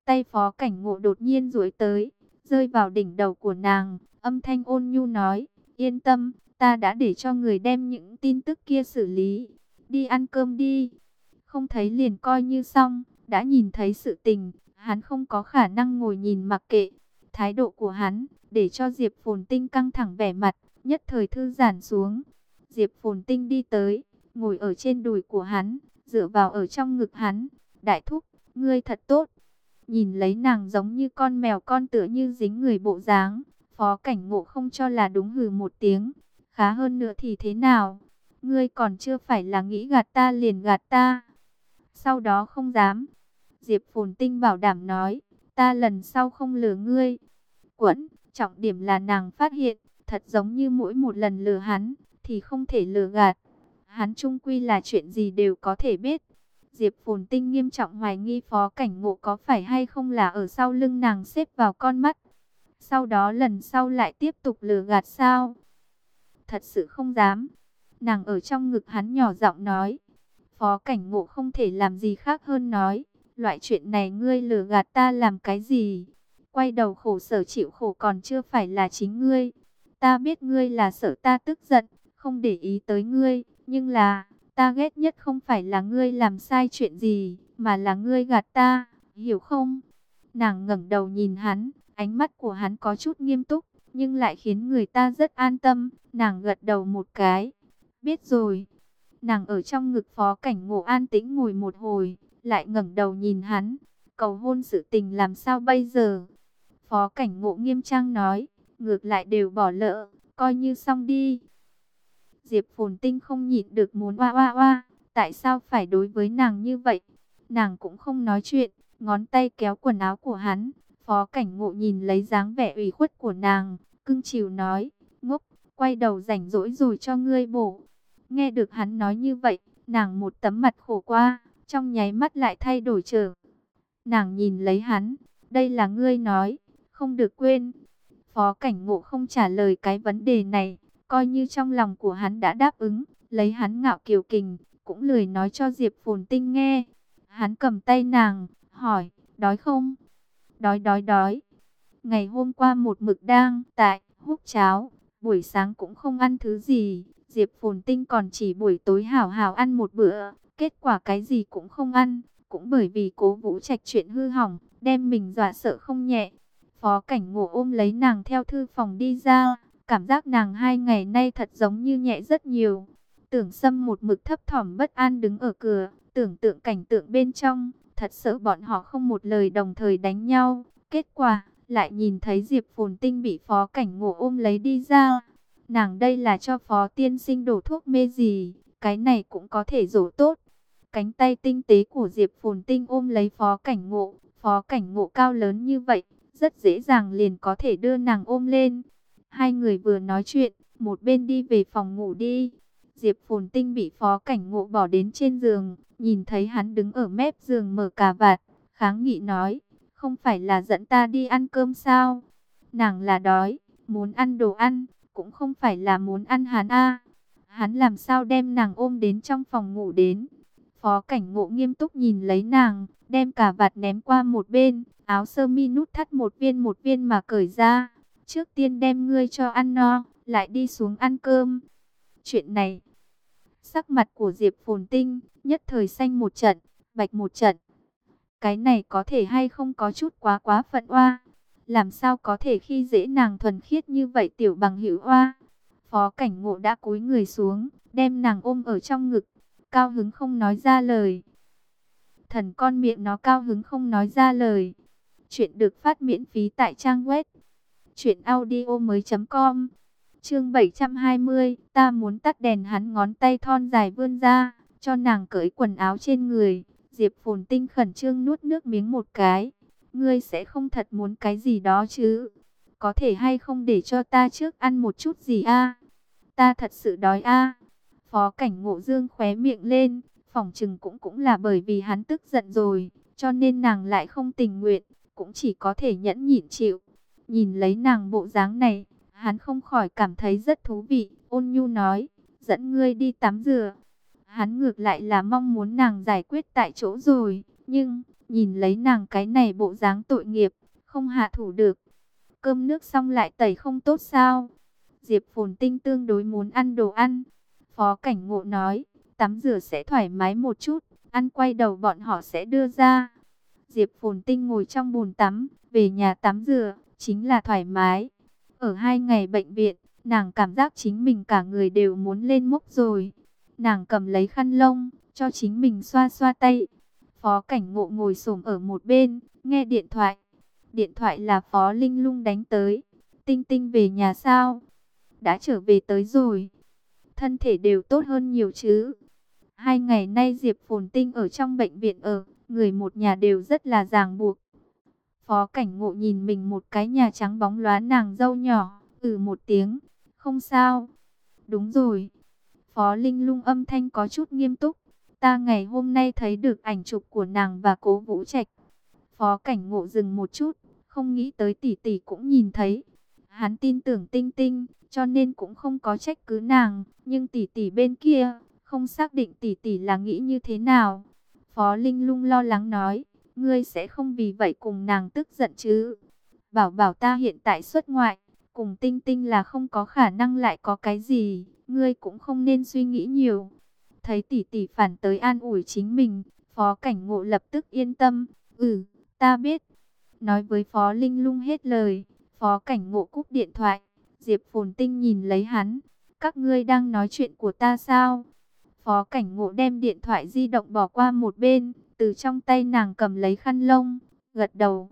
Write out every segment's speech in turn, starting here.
Tay Phó Cảnh Ngộ đột nhiên duỗi tới, rơi vào đỉnh đầu của nàng, âm thanh ôn nhu nói, yên tâm, ta đã để cho người đem những tin tức kia xử lý, đi ăn cơm đi. Không thấy liền coi như xong, đã nhìn thấy sự tình, hắn không có khả năng ngồi nhìn mặc kệ. Thái độ của hắn, để cho Diệp Phồn Tinh căng thẳng vẻ mặt, nhất thời thư giãn xuống. Diệp Phồn Tinh đi tới, ngồi ở trên đùi của hắn, dựa vào ở trong ngực hắn. Đại thúc, ngươi thật tốt. Nhìn lấy nàng giống như con mèo con tựa như dính người bộ dáng, Phó Cảnh Ngộ không cho là đúng, hừ một tiếng. Khá hơn nữa thì thế nào? Ngươi còn chưa phải là nghĩ gạt ta liền gạt ta. Sau đó không dám. Diệp Phồn Tinh bảo đảm nói, ta lần sau không lừa ngươi. Quẫn, trọng điểm là nàng phát hiện, thật giống như mỗi một lần lừa hắn, thì không thể lừa gạt. Hắn chung quy là chuyện gì đều có thể biết. Diệp Phồn Tinh nghiêm trọng hoài nghi Phó Cảnh Ngộ có phải hay không là ở sau lưng nàng xếp vào con mắt. Sau đó lần sau lại tiếp tục lừa gạt sao? Thật sự không dám. Nàng ở trong ngực hắn nhỏ giọng nói. Phó Cảnh Ngộ không thể làm gì khác hơn nói, loại chuyện này ngươi lừa gạt ta làm cái gì? Quay đầu khổ sở chịu khổ còn chưa phải là chính ngươi. Ta biết ngươi là sợ ta tức giận, không để ý tới ngươi, nhưng là, ta ghét nhất không phải là ngươi làm sai chuyện gì, mà là ngươi gạt ta, hiểu không? Nàng ngẩng đầu nhìn hắn, ánh mắt của hắn có chút nghiêm túc, nhưng lại khiến người ta rất an tâm. Nàng gật đầu một cái, biết rồi. Nàng ở trong ngực Phó Cảnh Ngộ an tĩnh ngồi một hồi, lại ngẩng đầu nhìn hắn, cầu hôn sự tình làm sao bây giờ? Phó Cảnh Ngộ nghiêm trang nói, ngược lại đều bỏ lỡ, coi như xong đi. Diệp Phồn Tinh không nhịn được muốn oa oa oa, tại sao phải đối với nàng như vậy? Nàng cũng không nói chuyện, ngón tay kéo quần áo của hắn. Phó Cảnh Ngộ nhìn lấy dáng vẻ ủy khuất của nàng, cưng chiều nói, ngốc, quay đầu rảnh rỗi rồi cho ngươi bổ. Nghe được hắn nói như vậy, nàng một tấm mặt khổ qua, trong nháy mắt lại thay đổi trở. Nàng nhìn lấy hắn, đây là ngươi nói, không được quên. Phó Cảnh Ngộ không trả lời cái vấn đề này, coi như trong lòng của hắn đã đáp ứng, lấy hắn ngạo kiều kình, cũng lười nói cho Diệp Phồn Tinh nghe. Hắn cầm tay nàng, hỏi, đói không? Đói đói đói. Ngày hôm qua một mực đang tại húp cháo, buổi sáng cũng không ăn thứ gì. Diệp Phồn Tinh còn chỉ buổi tối hảo hảo ăn một bữa, kết quả cái gì cũng không ăn, cũng bởi vì Cố Vũ Trạch chuyện hư hỏng, đem mình dọa sợ không nhẹ. Phó Cảnh Ngộ ôm lấy nàng theo thư phòng đi ra, cảm giác nàng 2 ngày nay thật giống như nhẹ rất nhiều. Tưởng Sâm một mực thấp thỏm bất an đứng ở cửa, tưởng tượng cảnh tượng bên trong, thật sợ bọn họ không một lời đồng thời đánh nhau. Kết quả, lại nhìn thấy Diệp Phồn Tinh bị Phó Cảnh Ngộ ôm lấy đi ra. Nàng đây là cho Phó tiên sinh đổ thuốc mê gì, cái này cũng có thể dỗ tốt. Cánh tay tinh tế của Diệp Phồn Tinh ôm lấy Phó Cảnh Ngộ cao lớn như vậy, rất dễ dàng liền có thể đưa nàng ôm lên. Hai người vừa nói chuyện, một bên đi về phòng ngủ đi. Diệp Phồn Tinh bị Phó Cảnh Ngộ bỏ đến trên giường, nhìn thấy hắn đứng ở mép giường mở cà vạt, kháng nghị nói, không phải là dẫn ta đi ăn cơm sao? Nàng là đói, muốn ăn đồ ăn, cũng không phải là muốn ăn hắn a. Hắn làm sao đem nàng ôm đến trong phòng ngủ đến? Phó Cảnh Ngộ nghiêm túc nhìn lấy nàng, đem cà vạt ném qua một bên, áo sơ mi nút thắt một viên mà cởi ra. Trước tiên đem ngươi cho ăn no, lại đi xuống ăn cơm. Chuyện này, sắc mặt của Diệp Phồn Tinh nhất thời xanh một trận, bạch một trận. Cái này có thể hay không có chút quá quá phận oa? Làm sao có thể khi dễ nàng thuần khiết như vậy tiểu bằng hữu oa? Phó Cảnh Ngộ đã cúi người xuống, đem nàng ôm ở trong ngực, cao hứng không nói ra lời. Thần con miệng nó cao hứng không nói ra lời. Chuyện được phát miễn phí tại trang web truyệnaudiomoi.com. Chương 720, ta muốn tắt đèn. Hắn ngón tay thon dài vươn ra, cho nàng cởi quần áo trên người. Diệp Phồn Tinh khẩn trương nuốt nước miếng một cái. Ngươi sẽ không thật muốn cái gì đó chứ? Có thể hay không để cho ta trước ăn một chút gì a? Ta thật sự đói a. Phó Cảnh Ngộ dương khóe miệng lên, phỏng chừng cũng là bởi vì hắn tức giận rồi, cho nên nàng lại không tình nguyện, cũng chỉ có thể nhẫn nhịn chịu. Nhìn lấy nàng bộ dáng này, hắn không khỏi cảm thấy rất thú vị, ôn nhu nói, dẫn ngươi đi tắm rửa. Hắn ngược lại là mong muốn nàng giải quyết tại chỗ rồi, Nhưng, nhìn lấy nàng cái này bộ dáng tội nghiệp, không hạ thủ được. Cơm nước xong lại tẩy không tốt sao? Diệp Phồn Tinh tương đối muốn ăn đồ ăn. Phó Cảnh Ngộ nói, tắm rửa sẽ thoải mái một chút, ăn quay đầu bọn họ sẽ đưa ra. Diệp Phồn Tinh ngồi trong bồn tắm, về nhà tắm rửa, chính là thoải mái. Ở 2 ngày bệnh viện, nàng cảm giác chính mình cả người đều muốn lên mốc rồi. Nàng cầm lấy khăn lông, cho chính mình xoa xoa tay. Phó Cảnh Ngộ ngồi xổm ở một bên, nghe điện thoại. Điện thoại là Phó Linh Lung đánh tới. Tinh Tinh về nhà sao? Đã trở về tới rồi. Thân thể đều tốt hơn nhiều chứ? 2 ngày nay Diệp Phồn Tinh ở trong bệnh viện ở, người một nhà đều rất là ràng buộc. Phó Cảnh Ngộ nhìn mình một cái nhà trắng bóng lóa nàng dâu nhỏ, một tiếng, không sao. Đúng rồi. Phó Linh Lung âm thanh có chút nghiêm túc. Ta ngày hôm nay thấy được ảnh chụp của nàng và Cố Vũ Trạch. Phó Cảnh Ngộ dừng một chút, không nghĩ tới tỷ tỷ cũng nhìn thấy. Hắn tin tưởng Tinh Tinh, cho nên cũng không có trách cứ nàng, nhưng tỷ tỷ bên kia không xác định tỷ tỷ là nghĩ như thế nào. Phó Linh Lung lo lắng nói, ngươi sẽ không vì vậy cùng nàng tức giận chứ? Bảo bảo ta hiện tại xuất ngoại, cùng Tinh Tinh là không có khả năng lại có cái gì, ngươi cũng không nên suy nghĩ nhiều. Thấy tỷ tỷ phản tới an ủi chính mình, Phó Cảnh Ngộ lập tức yên tâm. Ta biết. Nói với Phó Linh Lung hết lời, Phó Cảnh Ngộ cúp điện thoại. Diệp Phồn Tinh nhìn lấy hắn. Các ngươi đang nói chuyện của ta sao? Phó Cảnh Ngộ đem điện thoại di động bỏ qua một bên, từ trong tay nàng cầm lấy khăn lông, gật đầu.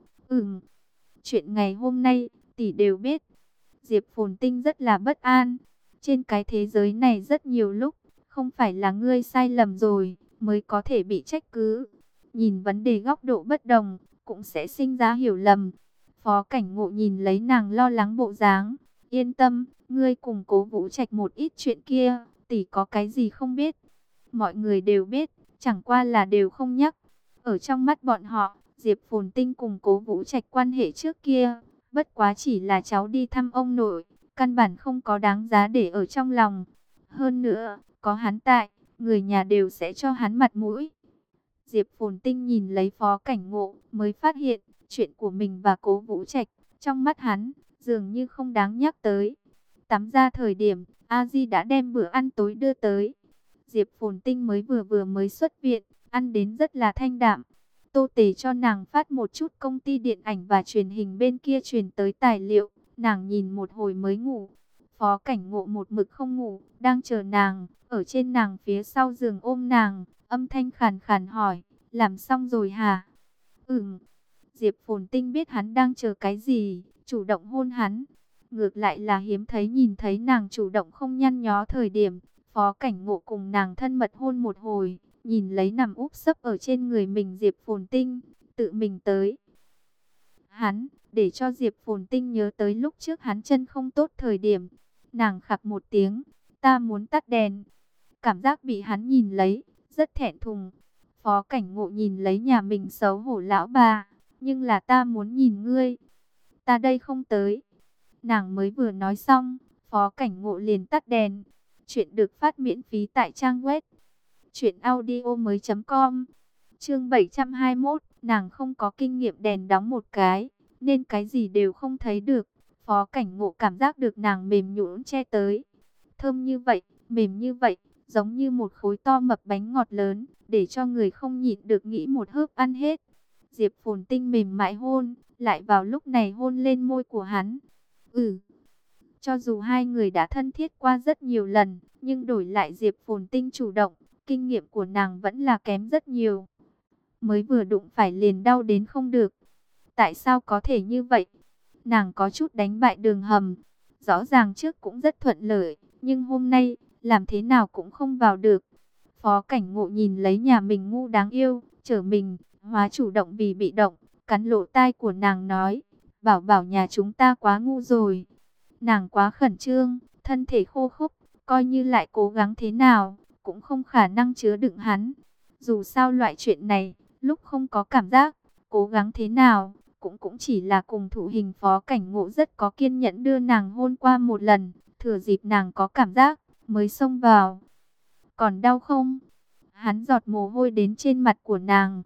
Chuyện ngày hôm nay, tỷ đều biết. Diệp Phồn Tinh rất là bất an. Trên cái thế giới này rất nhiều lúc, không phải là ngươi sai lầm rồi, mới có thể bị trách cứ. Nhìn vấn đề góc độ bất đồng, cũng sẽ sinh ra hiểu lầm. Phó Cảnh Ngộ nhìn lấy nàng lo lắng bộ dáng. Yên tâm, ngươi cùng Cố Vũ Trạch một ít chuyện kia, tỷ có cái gì không biết. Mọi người đều biết, chẳng qua là đều không nhắc. Ở trong mắt bọn họ, Diệp Phồn Tinh cùng Cố Vũ Trạch quan hệ trước kia, bất quá chỉ là cháu đi thăm ông nội, căn bản không có đáng giá để ở trong lòng. Hơn nữa, có hắn tại, người nhà đều sẽ cho hắn mặt mũi. Diệp Phồn Tinh nhìn lấy Phó Cảnh Ngộ, mới phát hiện, chuyện của mình và Cố Vũ Trạch, trong mắt hắn, dường như không đáng nhắc tới. Tắm ra thời điểm, A Di đã đem bữa ăn tối đưa tới. Diệp Phồn Tinh mới vừa mới xuất viện, ăn đến rất là thanh đạm. Tô Tề cho nàng phát một chút công ty điện ảnh và truyền hình bên kia truyền tới tài liệu, nàng nhìn một hồi mới ngủ. Phó Cảnh Ngộ một mực không ngủ, đang chờ nàng, ở trên nàng phía sau giường ôm nàng, âm thanh khàn khàn hỏi, làm xong rồi hả? Diệp Phồn Tinh biết hắn đang chờ cái gì, chủ động hôn hắn. Ngược lại là hiếm thấy nhìn thấy nàng chủ động không nhăn nhó thời điểm. Phó Cảnh Ngộ cùng nàng thân mật hôn một hồi, nhìn lấy nằm úp sấp ở trên người mình Diệp Phồn Tinh, tự mình tới. Hắn, để cho Diệp Phồn Tinh nhớ tới lúc trước hắn chân không tốt thời điểm. Nàng khặc một tiếng, ta muốn tắt đèn. Cảm giác bị hắn nhìn lấy, rất thẹn thùng. Phó Cảnh Ngộ nhìn lấy nhà mình xấu hổ lão bà, nhưng là ta muốn nhìn ngươi. Ta đây không tới. Nàng mới vừa nói xong, Phó Cảnh Ngộ liền tắt đèn. Chuyện được phát miễn phí tại trang web truyệnaudiomoi.com. Chương 721, nàng không có kinh nghiệm đèn đóng một cái, nên cái gì đều không thấy được. Phó Cảnh Ngộ cảm giác được nàng mềm nhũn che tới. Thơm như vậy, mềm như vậy, giống như một khối to mập bánh ngọt lớn, để cho người không nhịn được nghĩ một hớp ăn hết. Diệp Phồn Tinh mềm mại hôn, lại vào lúc này hôn lên môi của hắn. Cho dù hai người đã thân thiết qua rất nhiều lần, nhưng đổi lại Diệp Phồn Tinh chủ động, kinh nghiệm của nàng vẫn là kém rất nhiều. Mới vừa đụng phải liền đau đến không được. Tại sao có thể như vậy? Nàng có chút đánh bại Đường Hầm. Rõ ràng trước cũng rất thuận lợi, nhưng hôm nay, làm thế nào cũng không vào được. Phó Cảnh Ngộ nhìn lấy nhà mình ngu đáng yêu, trở mình, hóa chủ động vì bị động, cắn lỗ tai của nàng nói, bảo bảo nhà chúng ta quá ngu rồi. Nàng quá khẩn trương, thân thể khô khốc, coi như lại cố gắng thế nào, cũng không khả năng chứa đựng hắn. Dù sao loại chuyện này, lúc không có cảm giác, cố gắng thế nào, cũng chỉ là cùng thủ hình. Phó Cảnh Ngộ rất có kiên nhẫn đưa nàng hôn qua một lần, thừa dịp nàng có cảm giác, mới xông vào. Còn đau không? Hắn giọt mồ hôi đến trên mặt của nàng.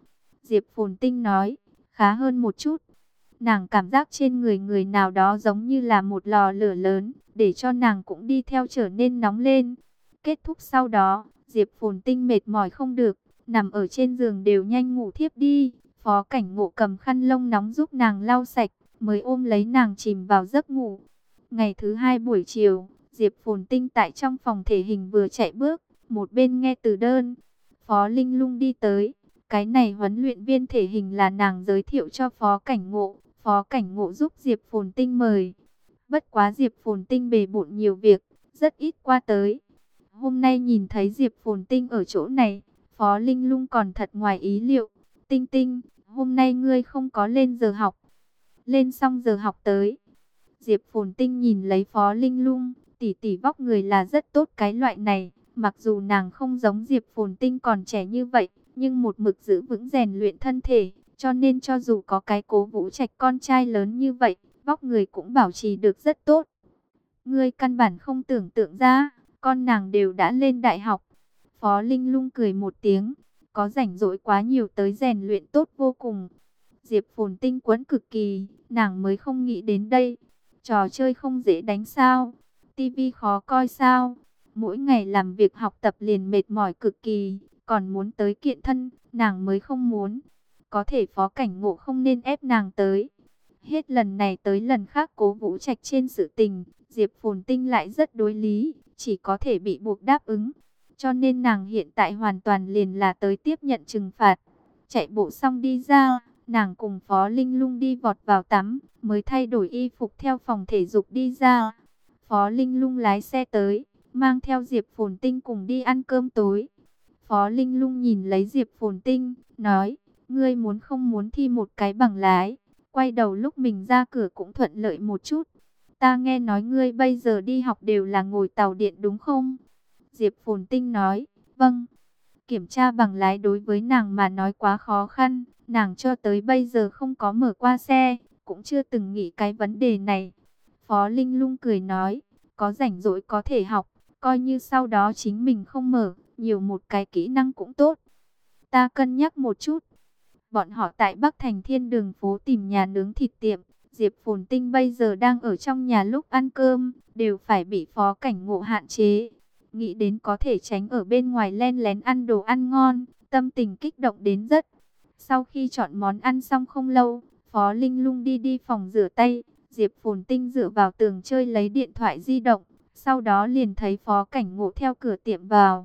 Diệp Phồn Tinh nói, khá hơn một chút. Nàng cảm giác trên người người nào đó giống như là một lò lửa lớn, để cho nàng cũng đi theo trở nên nóng lên. Kết thúc sau đó, Diệp Phồn Tinh mệt mỏi không được, nằm ở trên giường đều nhanh ngủ thiếp đi. Phó Cảnh Ngộ cầm khăn lông nóng giúp nàng lau sạch, mới ôm lấy nàng chìm vào giấc ngủ. Ngày thứ hai buổi chiều, Diệp Phồn Tinh tại trong phòng thể hình vừa chạy bước, một bên nghe từ đơn. Phó Linh Lung đi tới, cái này huấn luyện viên thể hình là nàng giới thiệu cho Phó Cảnh Ngộ. Phó Cảnh Ngộ giúp Diệp Phồn Tinh mời. Bất quá Diệp Phồn Tinh bề bộn nhiều việc, rất ít qua tới. Hôm nay nhìn thấy Diệp Phồn Tinh ở chỗ này, Phó Linh Lung còn thật ngoài ý liệu. Tinh Tinh, hôm nay ngươi không có lên giờ học. Lên xong giờ học tới. Diệp Phồn Tinh nhìn lấy Phó Linh Lung, tỷ tỷ vóc người là rất tốt cái loại này. Mặc dù nàng không giống Diệp Phồn Tinh còn trẻ như vậy, nhưng một mực giữ vững rèn luyện thân thể. Cho nên cho dù có cái Cố Vũ Trạch con trai lớn như vậy, vóc người cũng bảo trì được rất tốt. Ngươi căn bản không tưởng tượng ra, con nàng đều đã lên đại học. Phó Linh Lung cười một tiếng, có rảnh rỗi quá nhiều tới rèn luyện tốt vô cùng. Diệp Phồn Tinh quẫn cực kỳ, nàng mới không nghĩ đến đây. Trò chơi không dễ đánh sao, tivi khó coi sao, mỗi ngày làm việc học tập liền mệt mỏi cực kỳ, còn muốn tới kiện thân, nàng mới không muốn. Có thể Phó Cảnh Ngộ không nên ép nàng tới. Hết lần này tới lần khác Cố Vũ Trạch trên sự tình, Diệp Phồn Tinh lại rất đối lý, chỉ có thể bị buộc đáp ứng. Cho nên nàng hiện tại hoàn toàn liền là tới tiếp nhận trừng phạt. Chạy bộ xong đi ra, nàng cùng Phó Linh Lung đi vọt vào tắm, mới thay đổi y phục theo phòng thể dục đi ra. Phó Linh Lung lái xe tới, mang theo Diệp Phồn Tinh cùng đi ăn cơm tối. Phó Linh Lung nhìn lấy Diệp Phồn Tinh, nói, ngươi muốn không muốn thi một cái bằng lái, quay đầu lúc mình ra cửa cũng thuận lợi một chút. Ta nghe nói ngươi bây giờ đi học đều là ngồi tàu điện đúng không? Diệp Phồn Tinh nói, vâng. Kiểm tra bằng lái đối với nàng mà nói quá khó khăn, nàng cho tới bây giờ không có mở qua xe, cũng chưa từng nghĩ cái vấn đề này. Phó Linh Lung cười nói, có rảnh rỗi có thể học, coi như sau đó chính mình không mở, nhiều một cái kỹ năng cũng tốt. Ta cân nhắc một chút. Bọn họ tại Bắc Thành Thiên đường phố tìm nhà nướng thịt tiệm. Diệp Phồn Tinh bây giờ đang ở trong nhà lúc ăn cơm, đều phải bị Phó Cảnh Ngộ hạn chế. Nghĩ đến có thể tránh ở bên ngoài len lén ăn đồ ăn ngon, tâm tình kích động đến rất. Sau khi chọn món ăn xong không lâu, Phó Linh Lung đi phòng rửa tay. Diệp Phồn Tinh dựa vào tường chơi lấy điện thoại di động. Sau đó liền thấy Phó Cảnh Ngộ theo cửa tiệm vào.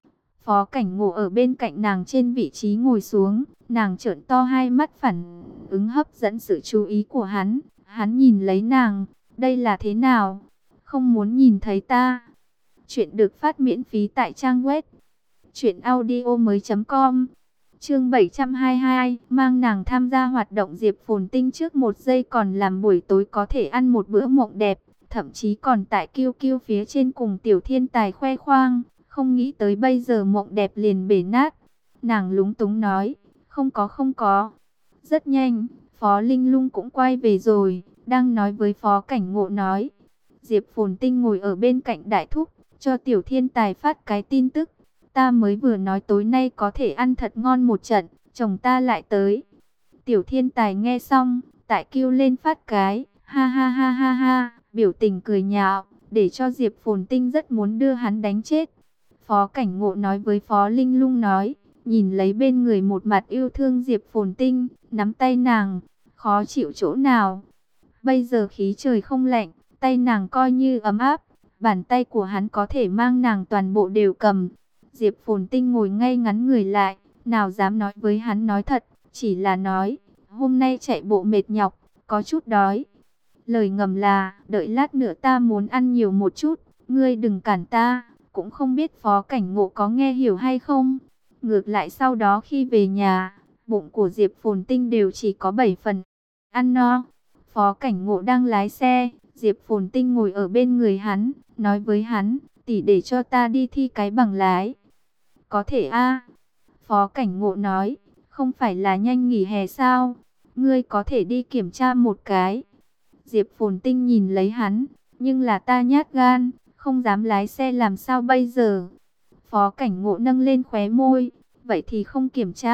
Phó Cảnh Ngộ ở bên cạnh nàng trên vị trí ngồi xuống, nàng trợn to hai mắt phản ứng hấp dẫn sự chú ý của hắn. Hắn nhìn lấy nàng, đây là thế nào? Không muốn nhìn thấy ta. Chuyện được phát miễn phí tại trang web truyệnaudiomoi.com. Chương 722, mang nàng tham gia hoạt động. Diệp Phồn Tinh trước một giây còn làm buổi tối có thể ăn một bữa mộng đẹp, thậm chí còn tại QQ phía trên cùng Tiểu Thiên Tài khoe khoang. Không nghĩ tới bây giờ mộng đẹp liền bể nát. Nàng lúng túng nói, không có. Rất nhanh, Phó Linh Lung cũng quay về rồi, đang nói với Phó Cảnh Ngộ nói. Diệp Phồn Tinh ngồi ở bên cạnh đại thúc, cho Tiểu Thiên Tài phát cái tin tức. Ta mới vừa nói tối nay có thể ăn thật ngon một trận, chồng ta lại tới. Tiểu Thiên Tài nghe xong, tại kêu lên phát cái, ha ha ha ha ha, biểu tình cười nhạo, để cho Diệp Phồn Tinh rất muốn đưa hắn đánh chết. Phó Cảnh Ngộ nói với Phó Linh Lung nói, nhìn lấy bên người một mặt yêu thương Diệp Phồn Tinh, nắm tay nàng, khó chịu chỗ nào. Bây giờ khí trời không lạnh, tay nàng coi như ấm áp, bàn tay của hắn có thể mang nàng toàn bộ đều cầm. Diệp Phồn Tinh ngồi ngay ngắn người lại, nào dám nói với hắn nói thật, chỉ là nói, hôm nay chạy bộ mệt nhọc, có chút đói. Lời ngầm là, đợi lát nữa ta muốn ăn nhiều một chút, ngươi đừng cản ta. Cũng không biết Phó Cảnh Ngộ có nghe hiểu hay không. Ngược lại sau đó khi về nhà, bụng của Diệp Phồn Tinh đều chỉ có 7 phần ăn no. Phó Cảnh Ngộ đang lái xe, Diệp Phồn Tinh ngồi ở bên người hắn, nói với hắn, tỷ để cho ta đi thi cái bằng lái. Có thể a. Phó Cảnh Ngộ nói, không phải là nhanh nghỉ hè sao? Ngươi có thể đi kiểm tra một cái. Diệp Phồn Tinh nhìn lấy hắn, nhưng là ta nhát gan, không dám lái xe làm sao bây giờ? Phó Cảnh Ngộ nâng lên khóe môi, vậy thì không kiểm tra,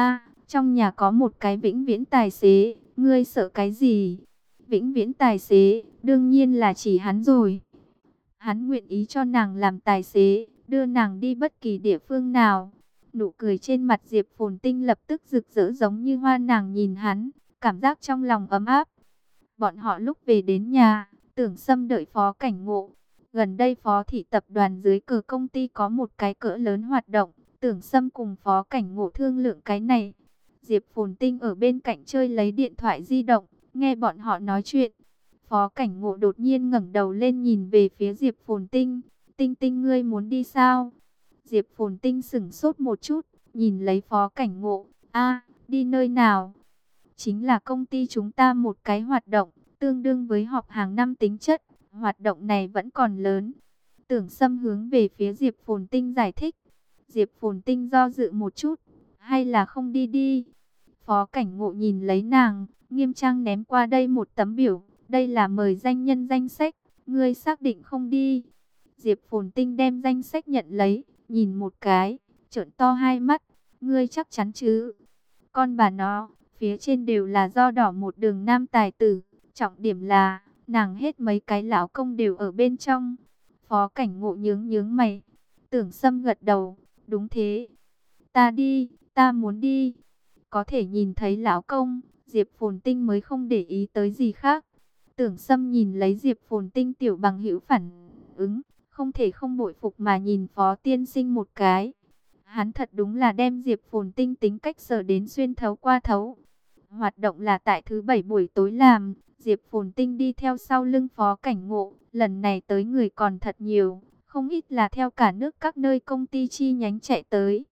Trong nhà có một cái vĩnh viễn tài xế, ngươi sợ cái gì? Vĩnh viễn tài xế, đương nhiên là chỉ hắn rồi. Hắn nguyện ý cho nàng làm tài xế, đưa nàng đi bất kỳ địa phương nào. Nụ cười trên mặt Diệp Phồn Tinh lập tức rực rỡ giống như hoa, nàng nhìn hắn, cảm giác trong lòng ấm áp. Bọn họ lúc về đến nhà, Tưởng Sâm đợi Phó Cảnh Ngộ. Gần đây Phó thị tập đoàn dưới cờ công ty có một cái cỡ lớn hoạt động, Tưởng Sâm cùng Phó Cảnh Ngộ thương lượng cái này. Diệp Phồn Tinh ở bên cạnh chơi lấy điện thoại di động, nghe bọn họ nói chuyện. Phó Cảnh Ngộ đột nhiên ngẩng đầu lên nhìn về phía Diệp Phồn Tinh. Tinh Tinh, ngươi muốn đi sao? Diệp Phồn Tinh sững sốt một chút, nhìn lấy Phó Cảnh Ngộ. A, đi nơi nào? Chính là công ty chúng ta một cái hoạt động, tương đương với họp hàng năm tính chất. Hoạt động này vẫn còn lớn. Tưởng Sâm hướng về phía Diệp Phồn Tinh giải thích. Diệp Phồn Tinh do dự một chút. Hay là không đi đi? Phó Cảnh Ngộ nhìn lấy nàng, nghiêm trang ném qua đây một tấm biểu. Đây là mời danh nhân danh sách, ngươi xác định không đi? Diệp Phồn Tinh đem danh sách nhận lấy, nhìn một cái, trợn to hai mắt. Ngươi chắc chắn chứ? Con bà nó, phía trên đều là do đỏ một đường nam tài tử. Trọng điểm là, nàng hết mấy cái lão công đều ở bên trong. Phó Cảnh Ngộ nhướng nhướng mày. Tưởng Sâm gật đầu, đúng thế. Ta đi, ta muốn đi. Có thể nhìn thấy lão công, Diệp Phồn Tinh mới không để ý tới gì khác. Tưởng Sâm nhìn lấy Diệp Phồn Tinh tiểu bằng hữu phản ứng, không thể không bội phục mà nhìn Phó tiên sinh một cái. Hắn thật đúng là đem Diệp Phồn Tinh tính cách sở đến xuyên thấu qua thấu. Hoạt động là tại thứ bảy buổi tối làm, Diệp Phồn Tinh đi theo sau lưng Phó Cảnh Ngộ, lần này tới người còn thật nhiều, không ít là theo cả nước các nơi công ty chi nhánh chạy tới.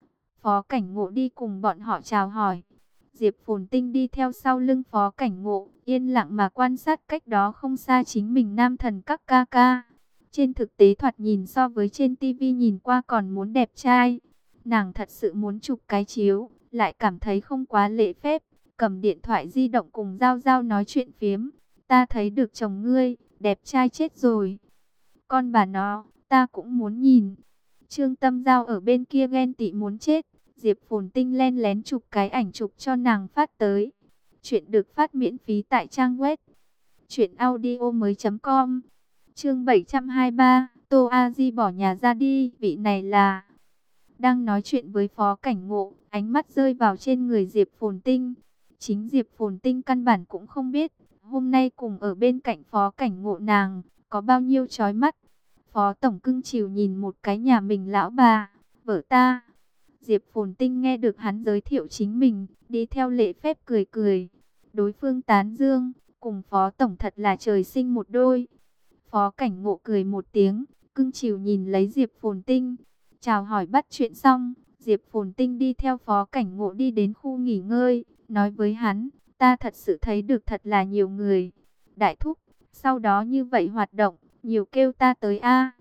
Phó Cảnh Ngộ đi cùng bọn họ chào hỏi. Diệp Phồn Tinh đi theo sau lưng Phó Cảnh Ngộ, yên lặng mà quan sát cách đó không xa chính mình nam thần các ca ca. Trên thực tế thoạt nhìn so với trên tivi nhìn qua còn muốn đẹp trai. Nàng thật sự muốn chụp cái chiếu, lại cảm thấy không quá lễ phép. Cầm điện thoại di động cùng Giao Giao nói chuyện phiếm. Ta thấy được chồng ngươi, đẹp trai chết rồi. Con bà nó, ta cũng muốn nhìn. Trương Tâm Giao ở bên kia ghen tị muốn chết. Diệp Phồn Tinh len lén chụp cái ảnh chụp cho nàng phát tới. Chuyện được phát miễn phí tại trang web truyệnaudiomoi.com. Chương 723, Tô A Di bỏ nhà ra đi, vị này là. Đang nói chuyện với Phó Cảnh Ngộ, ánh mắt rơi vào trên người Diệp Phồn Tinh. Chính Diệp Phồn Tinh căn bản cũng không biết, hôm nay cùng ở bên cạnh Phó Cảnh Ngộ nàng, có bao nhiêu chói mắt. Phó Tổng cưng chiều nhìn một cái nhà mình lão bà, vợ ta. Diệp Phồn Tinh nghe được hắn giới thiệu chính mình, đi theo lễ phép cười cười. Đối phương tán dương, cùng Phó Tổng thật là trời sinh một đôi. Phó Cảnh Ngộ cười một tiếng, cưng chiều nhìn lấy Diệp Phồn Tinh. Chào hỏi bắt chuyện xong, Diệp Phồn Tinh đi theo Phó Cảnh Ngộ đi đến khu nghỉ ngơi, nói với hắn, ta thật sự thấy được thật là nhiều người. Đại thúc, sau đó như vậy hoạt động, nhiều kêu ta tới a.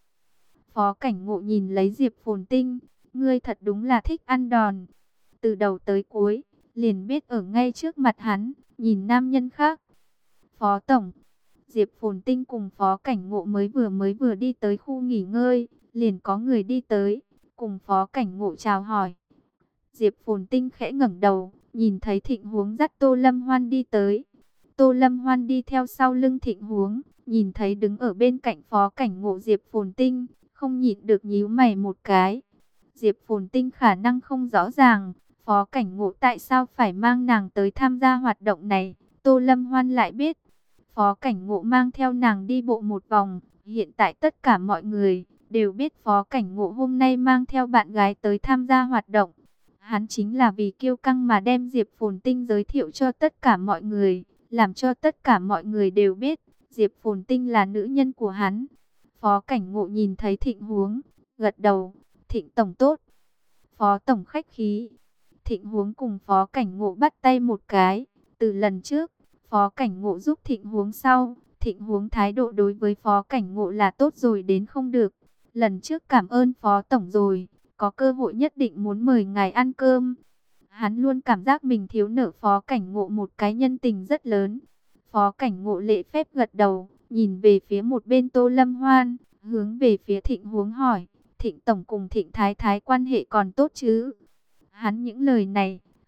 Phó Cảnh Ngộ nhìn lấy Diệp Phồn Tinh, ngươi thật đúng là thích ăn đòn. Từ đầu tới cuối, liền biết ở ngay trước mặt hắn, nhìn nam nhân khác. Phó Tổng, Diệp Phồn Tinh cùng Phó Cảnh Ngộ mới vừa đi tới khu nghỉ ngơi, liền có người đi tới, cùng Phó Cảnh Ngộ chào hỏi. Diệp Phồn Tinh khẽ ngẩng đầu, nhìn thấy Thịnh Huống dắt Tô Lâm Hoan đi tới. Tô Lâm Hoan đi theo sau lưng Thịnh Huống, nhìn thấy đứng ở bên cạnh Phó Cảnh Ngộ Diệp Phồn Tinh, không nhịn được nhíu mày một cái. Diệp Phồn Tinh khả năng không rõ ràng, Phó Cảnh Ngộ tại sao phải mang nàng tới tham gia hoạt động này. Tô Lâm Hoan lại biết, Phó Cảnh Ngộ mang theo nàng đi bộ một vòng. Hiện tại tất cả mọi người đều biết Phó Cảnh Ngộ hôm nay mang theo bạn gái tới tham gia hoạt động. Hắn chính là vì kiêu căng mà đem Diệp Phồn Tinh giới thiệu cho tất cả mọi người, làm cho tất cả mọi người đều biết Diệp Phồn Tinh là nữ nhân của hắn. Phó Cảnh Ngộ nhìn thấy Thịnh Huống, gật đầu. Thịnh Tổng tốt. Phó Tổng khách khí. Thịnh Huống cùng Phó Cảnh Ngộ bắt tay một cái. Từ lần trước, Phó Cảnh Ngộ giúp Thịnh Huống sau, Thịnh Huống thái độ đối với Phó Cảnh Ngộ là tốt rồi đến không được. Lần trước cảm ơn Phó Tổng rồi, có cơ hội nhất định muốn mời ngài ăn cơm. Hắn luôn cảm giác mình thiếu nợ Phó Cảnh Ngộ một cái nhân tình rất lớn. Phó Cảnh Ngộ lễ phép gật đầu, nhìn về phía một bên Tô Lâm Hoan, hướng về phía Thịnh Huống hỏi, Thịnh Tổng cùng Thịnh Thái Thái quan hệ còn tốt chứ? Hắn những lời này,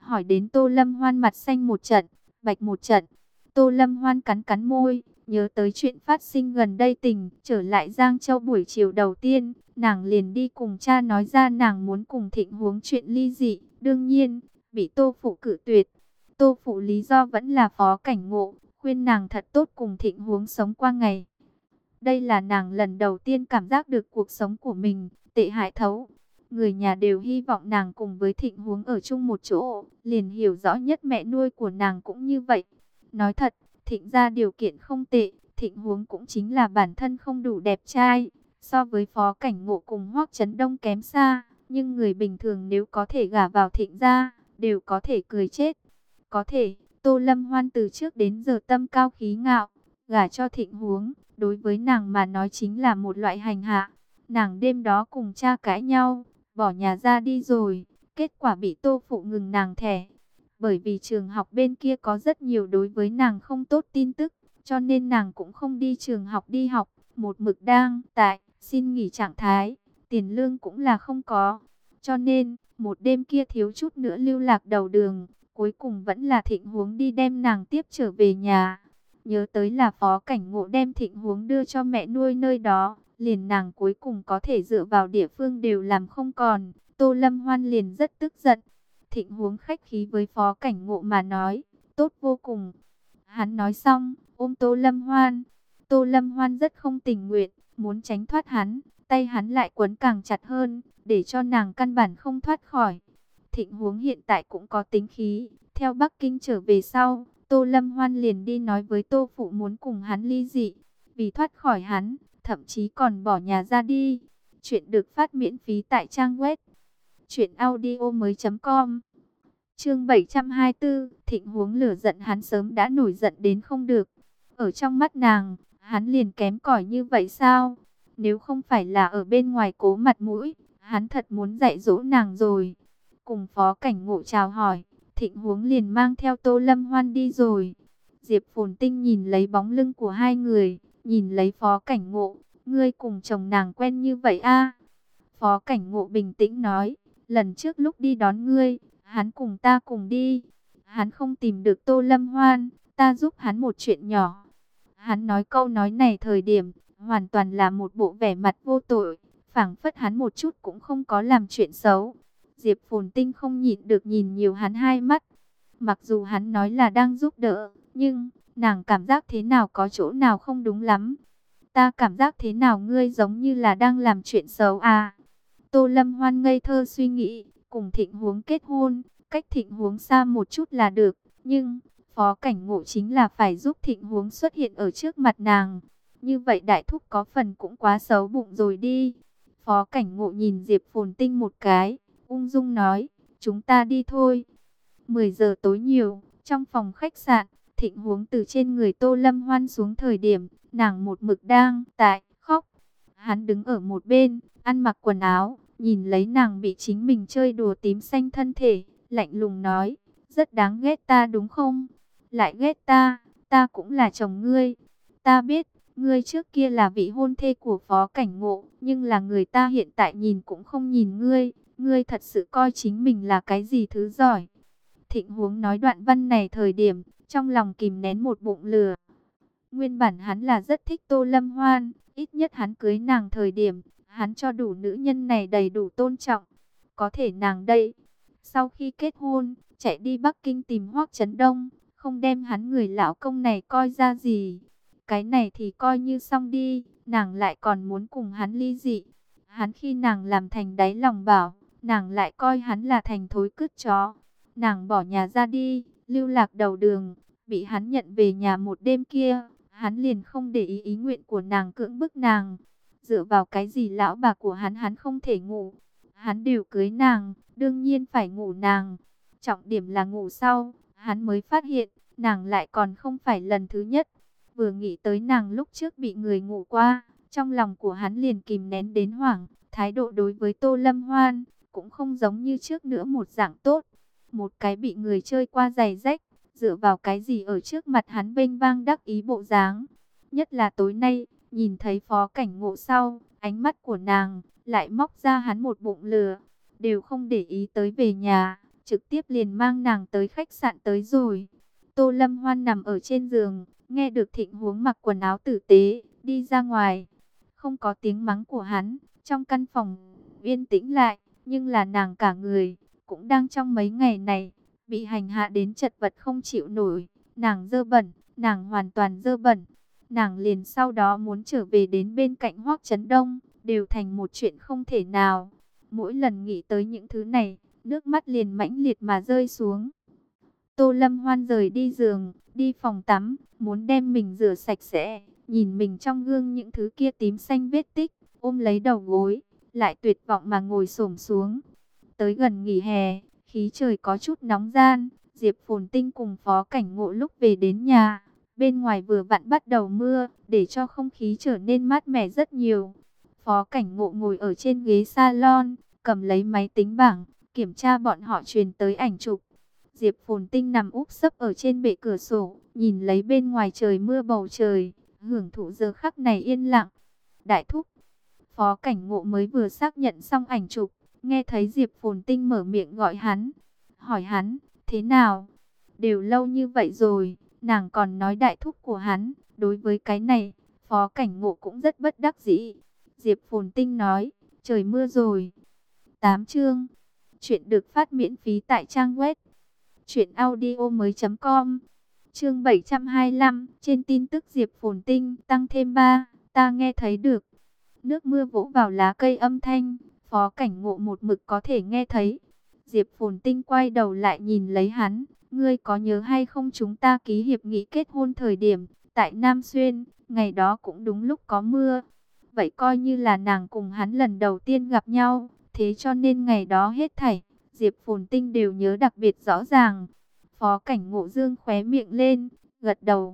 hỏi đến Tô Lâm Hoan mặt xanh một trận, bạch một trận. Tô Lâm Hoan cắn cắn môi, nhớ tới chuyện phát sinh gần đây trở lại Giang Châu buổi chiều đầu tiên, nàng liền đi cùng cha nói ra nàng muốn cùng Thịnh Huống chuyện ly dị, đương nhiên, bị Tô Phụ cự tuyệt. Tô Phụ lý do vẫn là Phó Cảnh Ngộ, khuyên nàng thật tốt cùng Thịnh Huống sống qua ngày. Đây là nàng lần đầu tiên cảm giác được cuộc sống của mình tệ hại thấu. Người nhà đều hy vọng nàng cùng với Thịnh Huống ở chung một chỗ, liền hiểu rõ nhất mẹ nuôi của nàng cũng như vậy. Nói thật, Thịnh gia điều kiện không tệ, Thịnh Huống cũng chính là bản thân không đủ đẹp trai, so với Phó Cảnh Ngộ cùng Hoắc Chấn Đông kém xa, nhưng người bình thường nếu có thể gả vào Thịnh gia, đều có thể cười chết. Có thể, Tô Lâm Hoan từ trước đến giờ tâm cao khí ngạo, gả cho Thịnh Huống, đối với nàng mà nói chính là một loại hành hạ. Nàng đêm đó cùng cha cãi nhau, bỏ nhà ra đi rồi, kết quả bị Tô Phụ ngừng nàng thẻ. Bởi vì trường học bên kia có rất nhiều đối với nàng không tốt tin tức, cho nên nàng cũng không đi trường học đi học, một mực đang tại xin nghỉ trạng thái, tiền lương cũng là không có. Cho nên, một đêm kia thiếu chút nữa lưu lạc đầu đường, cuối cùng vẫn là Thịnh Huống đi đem nàng tiếp trở về nhà. Nhớ tới là Phó Cảnh Ngộ đem Thịnh Huống đưa cho mẹ nuôi nơi đó, liền nàng cuối cùng có thể dựa vào địa phương đều làm không còn. Tô Lâm Hoan liền rất tức giận. Thịnh Huống khách khí với Phó Cảnh Ngộ mà nói, tốt vô cùng. Hắn nói xong, ôm Tô Lâm Hoan. Tô Lâm Hoan rất không tình nguyện, muốn tránh thoát hắn, tay hắn lại quấn càng chặt hơn, để cho nàng căn bản không thoát khỏi. Thịnh Huống hiện tại cũng có tính khí, theo Bắc Kinh trở về sau, Tô Lâm Hoan liền đi nói với Tô Phụ muốn cùng hắn ly dị, vì thoát khỏi hắn, thậm chí còn bỏ nhà ra đi. Chuyện được phát miễn phí tại trang web truyệnaudiomoi.com. Chương 724, Thịnh Huống lửa giận hắn sớm đã nổi giận đến không được. Ở trong mắt nàng, hắn liền kém cỏi như vậy sao? Nếu không phải là ở bên ngoài cố mặt mũi, hắn thật muốn dạy dỗ nàng rồi. Cùng Phó Cảnh Ngộ chào hỏi, Thịnh Huống liền mang theo Tô Lâm Hoan đi rồi. Diệp Phồn Tinh nhìn lấy bóng lưng của hai người, nhìn lấy Phó Cảnh Ngộ, ngươi cùng chồng nàng quen như vậy a? Phó Cảnh Ngộ bình tĩnh nói, lần trước lúc đi đón ngươi, hắn cùng ta cùng đi. Hắn không tìm được Tô Lâm Hoan, ta giúp hắn một chuyện nhỏ. Hắn nói câu nói này thời điểm, hoàn toàn là một bộ vẻ mặt vô tội, phảng phất hắn một chút cũng không có làm chuyện xấu. Diệp Phồn Tinh không nhịn được nhìn nhiều hắn hai mắt. Mặc dù hắn nói là đang giúp đỡ, nhưng nàng cảm giác thế nào có chỗ nào không đúng lắm. Ta cảm giác thế nào ngươi giống như là đang làm chuyện xấu à? Tô Lâm Hoan ngây thơ suy nghĩ, cùng Thịnh Huống kết hôn, cách Thịnh Huống xa một chút là được, nhưng Phó Cảnh Ngộ chính là phải giúp Thịnh Huống xuất hiện ở trước mặt nàng. Như vậy đại thúc có phần cũng quá xấu bụng rồi đi. Phó Cảnh Ngộ nhìn Diệp Phồn Tinh một cái, ung dung nói, chúng ta đi thôi. 10 giờ tối nhiều, trong phòng khách sạn, Thịnh Huống từ trên người Tô Lâm Hoan xuống thời điểm, nàng một mực đang tại khóc. Hắn đứng ở một bên, ăn mặc quần áo, nhìn lấy nàng bị chính mình chơi đùa tím xanh thân thể, lạnh lùng nói, rất đáng ghét ta đúng không? Lại ghét ta cũng là chồng ngươi. Ta biết, ngươi trước kia là vị hôn thê của Phó Cảnh Ngộ, nhưng là người ta hiện tại nhìn cũng không nhìn ngươi. Ngươi thật sự coi chính mình là cái gì thứ giỏi. Thịnh Huống nói đoạn văn này thời điểm, trong lòng kìm nén một bụng lửa. Nguyên bản hắn là rất thích Tô Lâm Hoan, ít nhất hắn cưới nàng thời điểm, hắn cho đủ nữ nhân này đầy đủ tôn trọng. Có thể nàng đây, sau khi kết hôn, chạy đi Bắc Kinh tìm Hoắc Chấn Đông, không đem hắn người lão công này coi ra gì. Cái này thì coi như xong đi, nàng lại còn muốn cùng hắn ly dị. Hắn khi nàng làm thành đáy lòng bảo, nàng lại coi hắn là thành thối cứt chó. Nàng bỏ nhà ra đi, lưu lạc đầu đường, bị hắn nhận về nhà một đêm kia, hắn liền không để ý ý nguyện của nàng cưỡng bức nàng. Dựa vào cái gì lão bà của hắn không thể ngủ. Hắn đều cưới nàng, đương nhiên phải ngủ nàng. Trọng điểm là ngủ sau, hắn mới phát hiện, nàng lại còn không phải lần thứ nhất. Vừa nghĩ tới nàng lúc trước bị người ngủ qua, trong lòng của hắn liền kìm nén đến hoảng. Thái độ đối với Tô Lâm Hoan, cũng không giống như trước nữa một dạng tốt. Một cái bị người chơi qua giày rách, dựa vào cái gì ở trước mặt hắn vênh vang đắc ý bộ dáng. Nhất là tối nay, nhìn thấy Phó Cảnh Ngộ sau, ánh mắt của nàng lại móc ra hắn một bụng lửa, đều không để ý tới về nhà, trực tiếp liền mang nàng tới khách sạn tới rồi. Tô Lâm Hoan nằm ở trên giường, nghe được Thịnh Huống mặc quần áo tử tế, đi ra ngoài. Không có tiếng mắng của hắn, trong căn phòng yên tĩnh lại, nhưng là nàng cả người, cũng đang trong mấy ngày này, bị hành hạ đến chật vật không chịu nổi. Nàng dơ bẩn, nàng hoàn toàn dơ bẩn. Nàng liền sau đó muốn trở về đến bên cạnh Hoắc Chấn Đông, đều thành một chuyện không thể nào. Mỗi lần nghĩ tới những thứ này, nước mắt liền mãnh liệt mà rơi xuống. Tô Lâm Hoan rời đi giường, đi phòng tắm, muốn đem mình rửa sạch sẽ, nhìn mình trong gương những thứ kia tím xanh vết tích, ôm lấy đầu gối, lại tuyệt vọng mà ngồi xổm xuống. Tới gần nghỉ hè, khí trời có chút nóng gian, Diệp Phồn Tinh cùng Phó Cảnh Ngộ lúc về đến nhà, bên ngoài vừa vặn bắt đầu mưa, để cho không khí trở nên mát mẻ rất nhiều. Phó Cảnh Ngộ ngồi ở trên ghế salon, cầm lấy máy tính bảng, kiểm tra bọn họ truyền tới ảnh chụp. Diệp Phồn Tinh nằm úp sấp ở trên bệ cửa sổ, nhìn lấy bên ngoài trời mưa bầu trời, hưởng thụ giờ khắc này yên lặng. Đại thúc, Phó Cảnh Ngộ mới vừa xác nhận xong ảnh chụp, nghe thấy Diệp Phồn Tinh mở miệng gọi hắn, hỏi hắn, thế nào? Đều lâu như vậy rồi, nàng còn nói đại thúc của hắn, đối với cái này, Phó Cảnh Ngộ cũng rất bất đắc dĩ. Diệp Phồn Tinh nói, trời mưa rồi. 8 chương, chuyện được phát miễn phí tại trang web truyệnaudiomoi.com. Chương 725, trên tin tức Diệp Phồn Tinh tăng thêm 3, ta nghe thấy được. Nước mưa vỗ vào lá cây âm thanh, Phó Cảnh Ngộ một mực có thể nghe thấy. Diệp Phồn Tinh quay đầu lại nhìn lấy hắn, ngươi có nhớ hay không chúng ta ký hiệp nghị kết hôn thời điểm, tại Nam Xuyên, ngày đó cũng đúng lúc có mưa. Vậy coi như là nàng cùng hắn lần đầu tiên gặp nhau, thế cho nên ngày đó hết thảy, Diệp Phồn Tinh đều nhớ đặc biệt rõ ràng. Phó Cảnh Ngộ dương khóe miệng lên, gật đầu,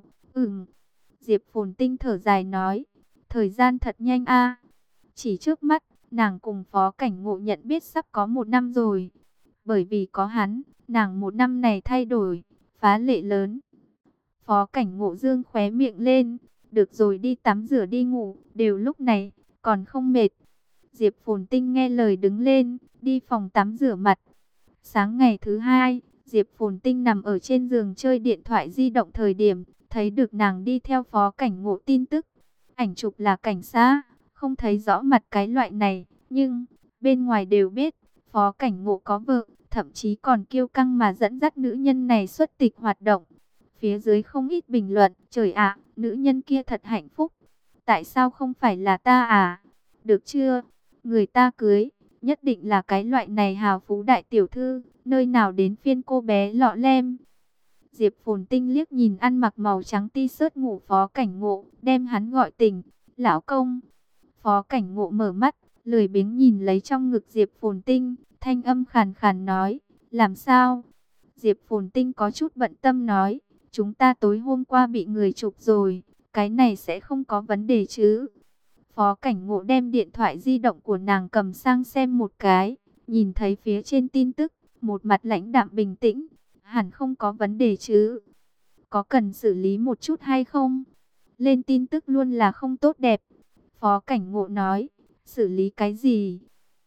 Diệp Phồn Tinh thở dài nói, thời gian thật nhanh a. Chỉ trước mắt, nàng cùng Phó Cảnh Ngộ nhận biết sắp có 1 năm rồi. Bởi vì có hắn, nàng 1 năm này thay đổi, phá lệ lớn. Phó Cảnh Ngộ dương khóe miệng lên, được rồi đi tắm rửa đi ngủ, đều lúc này, còn không mệt. Diệp Phồn Tinh nghe lời đứng lên, đi phòng tắm rửa mặt. Sáng ngày thứ hai, Diệp Phồn Tinh nằm ở trên giường chơi điện thoại di động thời điểm, thấy được nàng đi theo Phó Cảnh Ngộ tin tức. Ảnh chụp là cảnh sát, không thấy rõ mặt cái loại này, nhưng bên ngoài đều biết, Phó Cảnh Ngộ có vợ, thậm chí còn kiêu căng mà dẫn dắt nữ nhân này xuất tịch hoạt động. Phía dưới không ít bình luận, trời ạ, nữ nhân kia thật hạnh phúc. Tại sao không phải là ta à? Được chưa? Người ta cưới, nhất định là cái loại này hào phú đại tiểu thư, nơi nào đến phiên cô bé lọ lem. Diệp Phồn Tinh liếc nhìn ăn mặc màu trắng t-shirt ngủ Phó Cảnh Ngộ, đem hắn gọi tỉnh, lão công. Phó Cảnh Ngộ mở mắt, lười biếng nhìn lấy trong ngực Diệp Phồn Tinh, thanh âm khàn khàn nói, làm sao? Diệp Phồn Tinh có chút bận tâm nói, chúng ta tối hôm qua bị người chụp rồi, cái này sẽ không có vấn đề chứ? Phó Cảnh Ngộ đem điện thoại di động của nàng cầm sang xem một cái, nhìn thấy phía trên tin tức, một mặt lãnh đạm bình tĩnh, hẳn không có vấn đề chứ? Có cần xử lý một chút hay không? Lên tin tức luôn là không tốt đẹp. Phó Cảnh Ngộ nói, xử lý cái gì?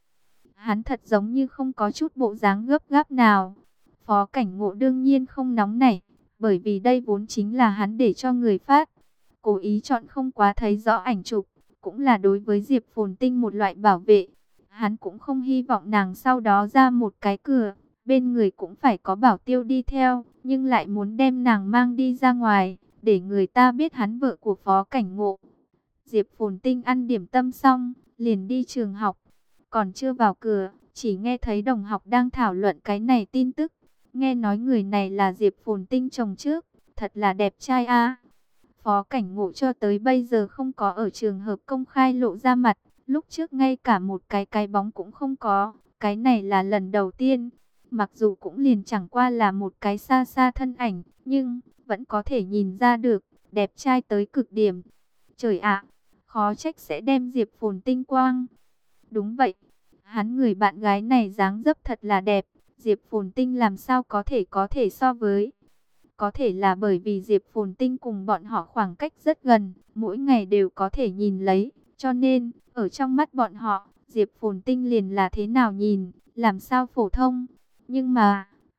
Hắn thật giống như không có chút bộ dáng gấp gáp nào. Phó Cảnh Ngộ đương nhiên không nóng nảy, bởi vì đây vốn chính là hắn để cho người phát. Cố ý chọn không quá thấy rõ ảnh chụp, cũng là đối với Diệp Phồn Tinh một loại bảo vệ. Hắn cũng không hy vọng nàng sau đó ra một cái cửa, bên người cũng phải có bảo tiêu đi theo, nhưng lại muốn đem nàng mang đi ra ngoài, để người ta biết hắn vợ của Phó Cảnh Ngộ. Diệp Phồn Tinh ăn điểm tâm xong, liền đi trường học. Còn chưa vào cửa, chỉ nghe thấy đồng học đang thảo luận cái này tin tức. Nghe nói người này là Diệp Phồn Tinh chồng trước, thật là đẹp trai a. Phó Cảnh Ngộ cho tới bây giờ không có ở trường hợp công khai lộ ra mặt, lúc trước ngay cả một cái bóng cũng không có, cái này là lần đầu tiên. Mặc dù cũng liền chẳng qua là một cái xa xa thân ảnh, nhưng vẫn có thể nhìn ra được, đẹp trai tới cực điểm. Trời ạ, khó trách sẽ đem Diệp Phồn Tinh quang. Đúng vậy, hắn người bạn gái này dáng dấp thật là đẹp, Diệp Phồn Tinh làm sao có thể so với. Có thể là bởi vì Diệp Phồn Tinh cùng bọn họ khoảng cách rất gần, mỗi ngày đều có thể nhìn lấy, cho nên, ở trong mắt bọn họ, Diệp Phồn Tinh liền là thế nào nhìn, làm sao phổ thông. Nhưng mà,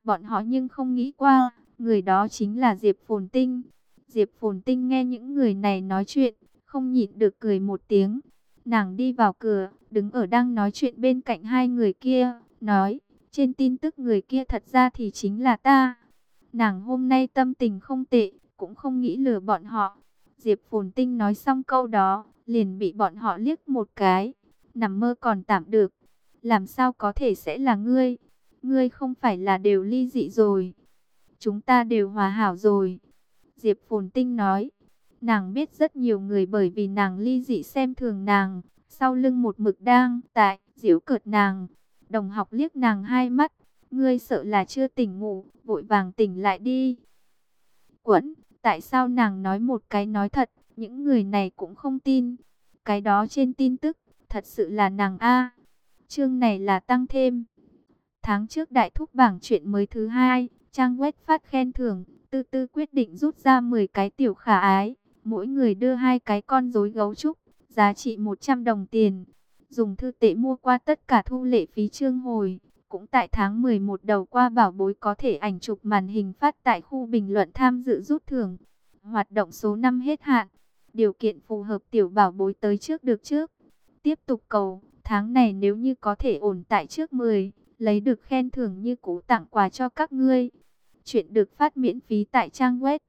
bọn họ nhưng không nghĩ qua, người đó chính là Diệp Phồn Tinh. Diệp Phồn Tinh nghe những người này nói chuyện, không nhịn được cười một tiếng. Nàng đi vào cửa, đứng ở đang nói chuyện bên cạnh hai người kia, nói, trên tin tức người kia thật ra thì chính là ta. Nàng hôm nay tâm tình không tệ, cũng không nghĩ lừa bọn họ. Diệp Phồn Tinh nói xong câu đó, liền bị bọn họ liếc một cái. Nằm mơ còn tạm được. Làm sao có thể sẽ là ngươi? Ngươi không phải là đều ly dị rồi. Chúng ta đều hòa hảo rồi. Diệp Phồn Tinh nói. Nàng biết rất nhiều người bởi vì nàng ly dị xem thường nàng. Sau lưng một mực đang tại giễu cợt nàng. Đồng học liếc nàng hai mắt. Ngươi sợ là chưa tỉnh ngủ, vội vàng tỉnh lại đi. Quẫn, tại sao nàng nói một cái nói thật, những người này cũng không tin. Cái đó trên tin tức, thật sự là nàng A. Chương này là tăng thêm. Tháng trước đại thúc bảng chuyện mới thứ hai, trang web phát khen thưởng, Tư Tư quyết định rút ra 10 cái tiểu khả ái. Mỗi người đưa 2 cái con rối gấu trúc, giá trị 100 đồng tiền. Dùng thư tệ mua qua tất cả thu lệ phí chương hồi. Cũng tại tháng 11 đầu qua bảo bối có thể ảnh chụp màn hình phát tại khu bình luận tham dự rút thưởng. Hoạt động số 5 hết hạn. Điều kiện phù hợp tiểu bảo bối tới trước được trước. Tiếp tục cầu, tháng này nếu như có thể ổn tại trước 10, lấy được khen thưởng như cũ tặng quà cho các ngươi. Chuyện được phát miễn phí tại trang web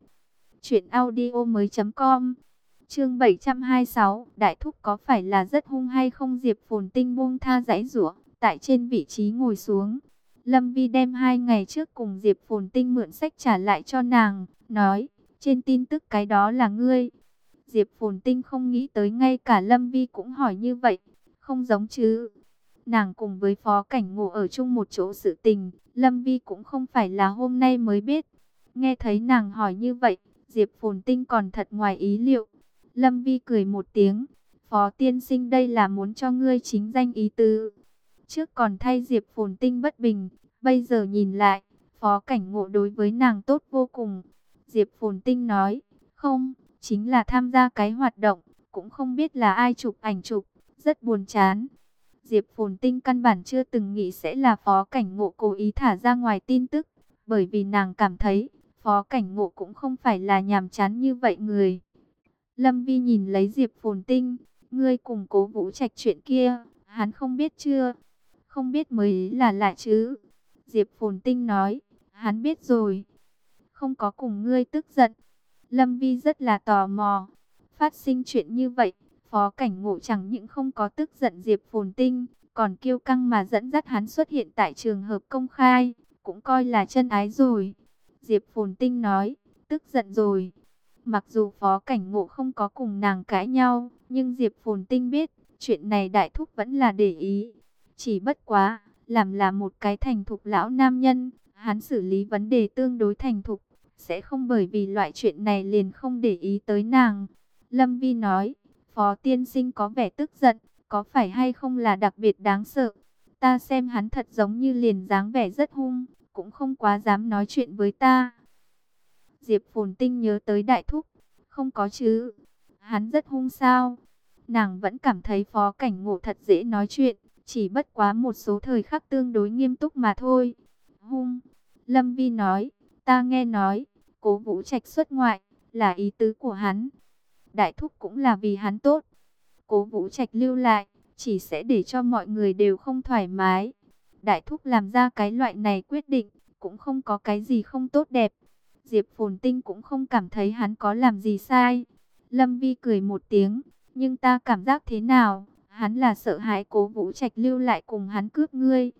truyệnaudiomoi.com. Chương 726, đại thúc có phải là rất hung hay không? Diệp Phồn Tinh buông tha giãy giụa, tại trên vị trí ngồi xuống. Lâm Vi đem 2 ngày trước cùng Diệp Phồn Tinh mượn sách trả lại cho nàng, nói, trên tin tức cái đó là ngươi. Diệp Phồn Tinh không nghĩ tới ngay cả Lâm Vi cũng hỏi như vậy, không giống chứ. Nàng cùng với Phó Cảnh Ngộ ở chung một chỗ sự tình, Lâm Vi cũng không phải là hôm nay mới biết. Nghe thấy nàng hỏi như vậy, Diệp Phồn Tinh còn thật ngoài ý liệu. Lâm Vi cười một tiếng, Phó tiên sinh đây là muốn cho ngươi chính danh ý tứ. Trước còn thay Diệp Phồn Tinh bất bình, bây giờ nhìn lại, Phó Cảnh Ngộ đối với nàng tốt vô cùng. Diệp Phồn Tinh nói, không, chính là tham gia cái hoạt động, cũng không biết là ai chụp ảnh chụp, rất buồn chán. Diệp Phồn Tinh căn bản chưa từng nghĩ sẽ là Phó Cảnh Ngộ cố ý thả ra ngoài tin tức, bởi vì nàng cảm thấy, Phó Cảnh Ngộ cũng không phải là nhàm chán như vậy người. Lâm Vi nhìn lấy Diệp Phồn Tinh, ngươi cùng Cố Vũ Trạch chuyện kia, hắn không biết chưa? Không biết mới là lạ chứ. Diệp Phồn Tinh nói, hắn biết rồi. Không có cùng ngươi tức giận. Lâm Vi rất là tò mò. Phát sinh chuyện như vậy, Phó Cảnh Ngộ chẳng những không có tức giận Diệp Phồn Tinh, còn kiêu căng mà dẫn dắt hắn xuất hiện tại trường hợp công khai, cũng coi là chân ái rồi. Diệp Phồn Tinh nói, tức giận rồi. Mặc dù Phó Cảnh Ngộ không có cùng nàng cãi nhau, nhưng Diệp Phồn Tinh biết, chuyện này đại thúc vẫn là để ý. Chỉ bất quá, làm là một cái thành thục lão nam nhân, hắn xử lý vấn đề tương đối thành thục, sẽ không bởi vì loại chuyện này liền không để ý tới nàng. Lâm Vi nói, Phó tiên sinh có vẻ tức giận, có phải hay không là đặc biệt đáng sợ? Ta xem hắn thật giống như liền dáng vẻ rất hung, cũng không quá dám nói chuyện với ta. Diệp Phồn Tinh nhớ tới đại thúc, không có chứ, hắn rất hung sao? Nàng vẫn cảm thấy Phó Cảnh Ngộ thật dễ nói chuyện, chỉ bất quá một số thời khắc tương đối nghiêm túc mà thôi. Hung, Lâm Vi nói, ta nghe nói, Cố Vũ Trạch xuất ngoại, là ý tứ của hắn. Đại thúc cũng là vì hắn tốt. Cố Vũ Trạch lưu lại, chỉ sẽ để cho mọi người đều không thoải mái. Đại thúc làm ra cái loại này quyết định, cũng không có cái gì không tốt đẹp. Diệp Phồn Tinh cũng không cảm thấy hắn có làm gì sai. Lâm Vi cười một tiếng, nhưng ta cảm giác thế nào? Hắn là sợ hãi Cố Vũ Trạch lưu lại cùng hắn cướp ngươi.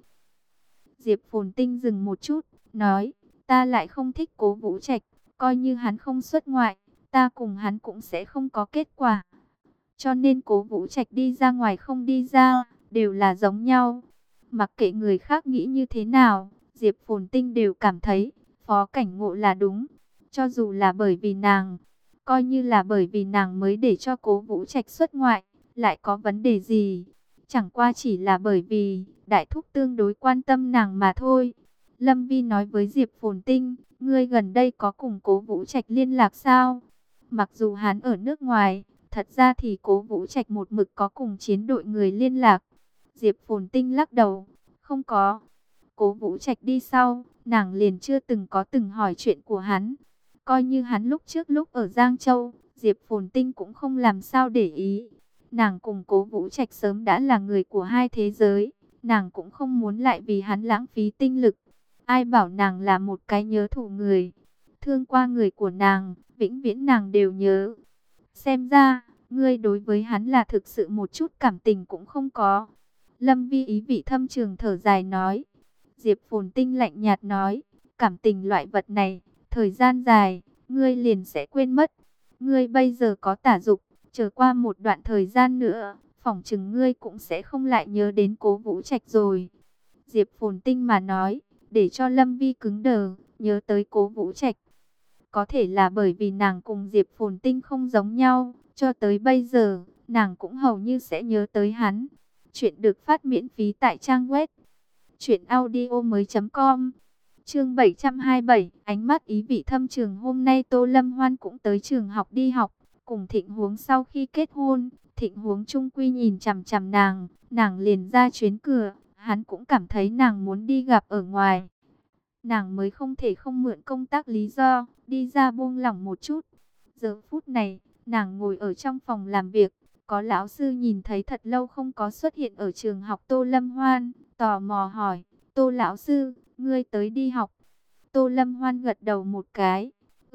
Diệp Phồn Tinh dừng một chút, nói, ta lại không thích Cố Vũ Trạch, coi như hắn không xuất ngoại, ta cùng hắn cũng sẽ không có kết quả. Cho nên Cố Vũ Trạch đi ra ngoài không đi ra, đều là giống nhau. Mặc kệ người khác nghĩ như thế nào, Diệp Phồn Tinh đều cảm thấy Phó Cảnh Ngộ là đúng. Cho dù là bởi vì nàng, coi như là bởi vì nàng mới để cho Cố Vũ Trạch xuất ngoại, lại có vấn đề gì? Chẳng qua chỉ là bởi vì đại thúc tương đối quan tâm nàng mà thôi. Lâm Vi nói với Diệp Phồn Tinh, ngươi gần đây có cùng Cố Vũ Trạch liên lạc sao? Mặc dù hắn ở nước ngoài, thật ra thì Cố Vũ Trạch một mực có cùng chiến đội người liên lạc. Diệp Phồn Tinh lắc đầu, không có. Cố Vũ Trạch đi sau, nàng liền chưa từng hỏi chuyện của hắn. Coi như hắn lúc trước lúc ở Giang Châu, Diệp Phồn Tinh cũng không làm sao để ý. Nàng cùng Cố Vũ Trạch sớm đã là người của hai thế giới, nàng cũng không muốn lại vì hắn lãng phí tinh lực. Ai bảo nàng là một cái nhớ thù người, thương qua người của nàng, vĩnh viễn nàng đều nhớ. Xem ra, ngươi đối với hắn là thực sự một chút cảm tình cũng không có. Lâm Vi ý vị thâm trường thở dài nói. Diệp Phồn Tinh lạnh nhạt nói, cảm tình loại vật này, thời gian dài, ngươi liền sẽ quên mất. Ngươi bây giờ có tả dục, chờ qua một đoạn thời gian nữa, phỏng chừng ngươi cũng sẽ không lại nhớ đến Cố Vũ Trạch rồi. Diệp Phồn Tinh mà nói, để cho Lâm Vi cứng đờ, nhớ tới Cố Vũ Trạch. Có thể là bởi vì nàng cùng Diệp Phồn Tinh không giống nhau, cho tới bây giờ, nàng cũng hầu như sẽ nhớ tới hắn. Chuyện được phát miễn phí tại trang web truyệnaudiomoi.com. Chương 727, ánh mắt ý vị thâm trường. Hôm nay Tô Lâm Hoan cũng tới trường học đi học, cùng Thịnh Huống sau khi kết hôn, Thịnh Huống chung quy nhìn chằm chằm nàng liền ra chuyến cửa, hắn cũng cảm thấy nàng muốn đi gặp ở ngoài. Nàng mới không thể không mượn công tác lý do, đi ra buông lỏng một chút. Giờ phút này, nàng ngồi ở trong phòng làm việc, có lão sư nhìn thấy thật lâu không có xuất hiện ở trường học Tô Lâm Hoan, tò mò hỏi, Tô lão sư, ngươi tới đi học? Tô Lâm Hoan gật đầu một cái,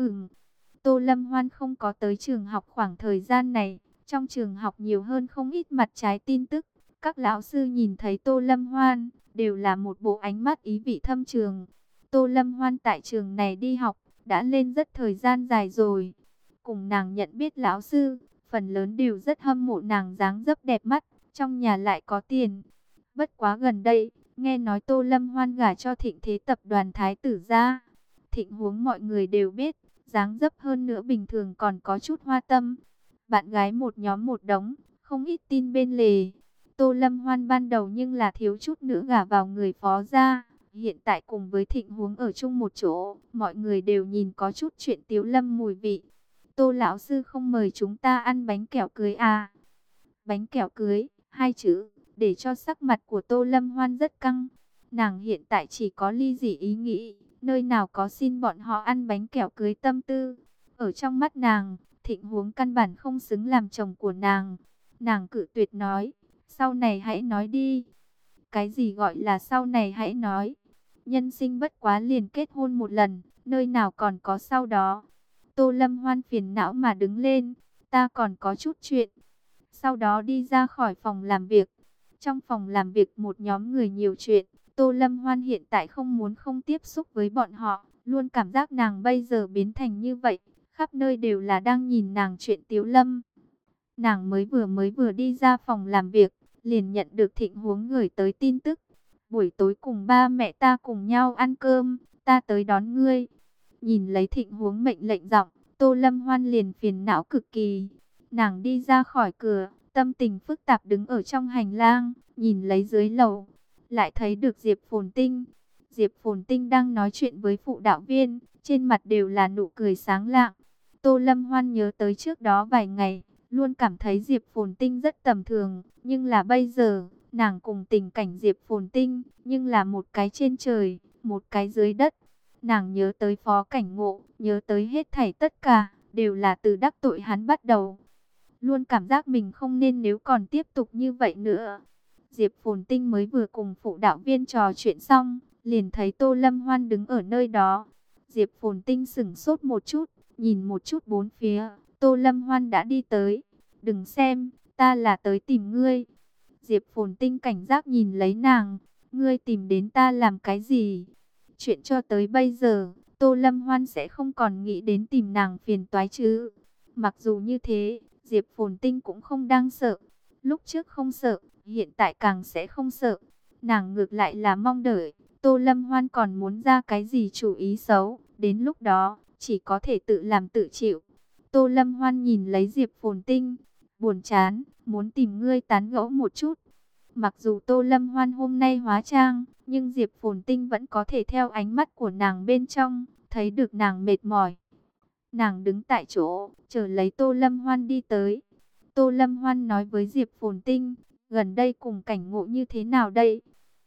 Tô Lâm Hoan không có tới trường học khoảng thời gian này, trong trường học nhiều hơn không ít mặt trái tin tức. Các lão sư nhìn thấy Tô Lâm Hoan, đều là một bộ ánh mắt ý vị thâm trường. Tô Lâm Hoan tại trường này đi học, đã lên rất thời gian dài rồi. Cùng nàng nhận biết lão sư, phần lớn đều rất hâm mộ nàng dáng dấp đẹp mắt, trong nhà lại có tiền. Bất quá gần đây, nghe nói Tô Lâm Hoan gả cho Thịnh Thế tập đoàn Thái tử gia. Thịnh Huống mọi người đều biết, dáng dấp hơn nữa bình thường còn có chút hoa tâm. Bạn gái một nhóm một đống, không ít tin bên lề. Tô Lâm Hoan ban đầu nhưng là thiếu chút nữa gả vào người phó gia. Hiện tại cùng với Thịnh Huống ở chung một chỗ, mọi người đều nhìn có chút chuyện Tiếu Lâm mùi vị. Tô lão sư không mời chúng ta ăn bánh kẹo cưới à? Bánh kẹo cưới, hai chữ, để cho sắc mặt của Tô Lâm Hoan rất căng. Nàng hiện tại chỉ có ly dị ý nghĩ, nơi nào có xin bọn họ ăn bánh kẹo cưới tâm tư. Ở trong mắt nàng, Thịnh Huống căn bản không xứng làm chồng của nàng. Nàng cự tuyệt nói, sau này hãy nói đi. Cái gì gọi là sau này hãy nói? Nhân sinh bất quá liền kết hôn một lần, nơi nào còn có sau đó. Tô Lâm Hoan phiền não mà đứng lên, ta còn có chút chuyện. Sau đó đi ra khỏi phòng làm việc. Trong phòng làm việc một nhóm người nhiều chuyện, Tô Lâm Hoan hiện tại không muốn không tiếp xúc với bọn họ, luôn cảm giác nàng bây giờ biến thành như vậy, khắp nơi đều là đang nhìn nàng chuyện Tiếu Lâm. Nàng mới vừa đi ra phòng làm việc, liền nhận được Thịnh Huống gửi tới tin tức. Buổi tối cùng ba mẹ ta cùng nhau ăn cơm, ta tới đón ngươi. Nhìn lấy Thịnh Huống mệnh lệnh giọng, Tô Lâm Hoan liền phiền não cực kỳ. Nàng đi ra khỏi cửa, tâm tình phức tạp đứng ở trong hành lang, nhìn lấy dưới lầu, lại thấy được Diệp Phồn Tinh. Diệp Phồn Tinh đang nói chuyện với phụ đạo viên, trên mặt đều là nụ cười sáng lạng. Tô Lâm Hoan nhớ tới trước đó vài ngày, luôn cảm thấy Diệp Phồn Tinh rất tầm thường, nhưng là bây giờ, nàng cùng tình cảnh Diệp Phồn Tinh, nhưng là một cái trên trời, một cái dưới đất. Nàng nhớ tới Phó Cảnh Ngộ, nhớ tới hết thảy tất cả, đều là từ đắc tội hắn bắt đầu. Luôn cảm giác mình không nên nếu còn tiếp tục như vậy nữa. Diệp Phồn Tinh mới vừa cùng phụ đạo viên trò chuyện xong, liền thấy Tô Lâm Hoan đứng ở nơi đó. Diệp Phồn Tinh sững sốt một chút, nhìn một chút bốn phía, Tô Lâm Hoan đã đi tới. Đừng xem, ta là tới tìm ngươi. Diệp Phồn Tinh cảnh giác nhìn lấy nàng, ngươi tìm đến ta làm cái gì? Chuyện cho tới bây giờ, Tô Lâm Hoan sẽ không còn nghĩ đến tìm nàng phiền toái chứ. Mặc dù như thế, Diệp Phồn Tinh cũng không đang sợ. Lúc trước không sợ, hiện tại càng sẽ không sợ. Nàng ngược lại là mong đợi, Tô Lâm Hoan còn muốn ra cái gì chủ ý xấu. Đến lúc đó, chỉ có thể tự làm tự chịu. Tô Lâm Hoan nhìn lấy Diệp Phồn Tinh, buồn chán, muốn tìm ngươi tán gẫu một chút. Mặc dù Tô Lâm Hoan hôm nay hóa trang, nhưng Diệp Phồn Tinh vẫn có thể theo ánh mắt của nàng bên trong, thấy được nàng mệt mỏi. Nàng đứng tại chỗ, chờ lấy Tô Lâm Hoan đi tới. Tô Lâm Hoan nói với Diệp Phồn Tinh, gần đây cùng Cảnh Ngộ như thế nào đây?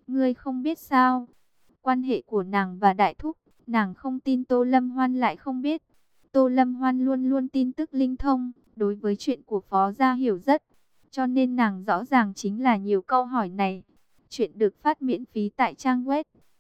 Ngươi không biết sao? Quan hệ của nàng và Đại Thúc, nàng không tin Tô Lâm Hoan lại không biết. Tô Lâm Hoan luôn luôn tin tức linh thông, đối với chuyện của Phó Gia hiểu rất. Cho nên nàng rõ ràng chính là nhiều câu hỏi này. Chuyện được phát miễn phí tại trang web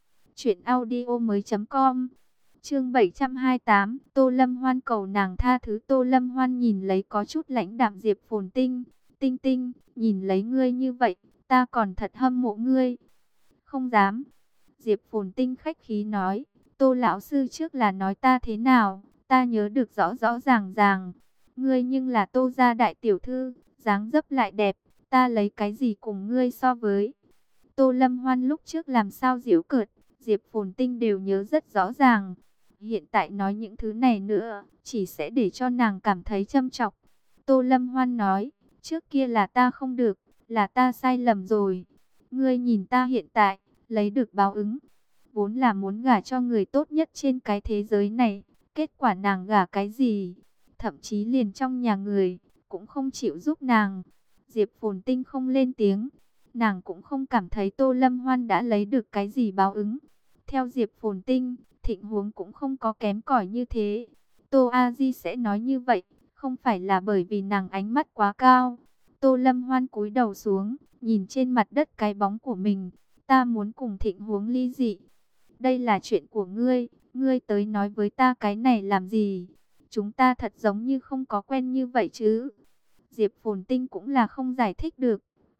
truyệnaudiomoi.com. Chương 728, Tô Lâm Hoan cầu nàng tha thứ. Tô Lâm Hoan nhìn lấy có chút lãnh đạm Diệp Phồn Tinh. Tinh Tinh, nhìn lấy ngươi như vậy, ta còn thật hâm mộ ngươi. Không dám. Diệp Phồn Tinh khách khí nói, Tô lão sư trước là nói ta thế nào, ta nhớ được rõ rõ ràng ràng. Ngươi nhưng là Tô gia đại tiểu thư, dáng dấp lại đẹp, ta lấy cái gì cùng ngươi so với. Tô Lâm Hoan lúc trước làm sao giễu cợt, Diệp Phồn Tinh đều nhớ rất rõ ràng. Hiện tại nói những thứ này nữa, chỉ sẽ để cho nàng cảm thấy châm chọc. Tô Lâm Hoan nói, trước kia là ta không được, là ta sai lầm rồi. Ngươi nhìn ta hiện tại, lấy được báo ứng. Vốn là muốn gả cho người tốt nhất trên cái thế giới này. Kết quả nàng gả cái gì? Thậm chí liền trong nhà người, cũng không chịu giúp nàng. Diệp Phồn Tinh không lên tiếng. Nàng cũng không cảm thấy Tô Lâm Hoan đã lấy được cái gì báo ứng. Theo Diệp Phồn Tinh, tình huống cũng không có kém cỏi như thế. Tô A Di sẽ nói như vậy, không phải là bởi vì nàng ánh mắt quá cao. Tô Lâm Hoan cúi đầu xuống, nhìn trên mặt đất cái bóng của mình. Ta muốn cùng Thịnh Huống ly dị. Đây là chuyện của ngươi, ngươi tới nói với ta cái này làm gì? Chúng ta thật giống như không có quen như vậy chứ. Diệp Phồn Tinh cũng là không giải thích được.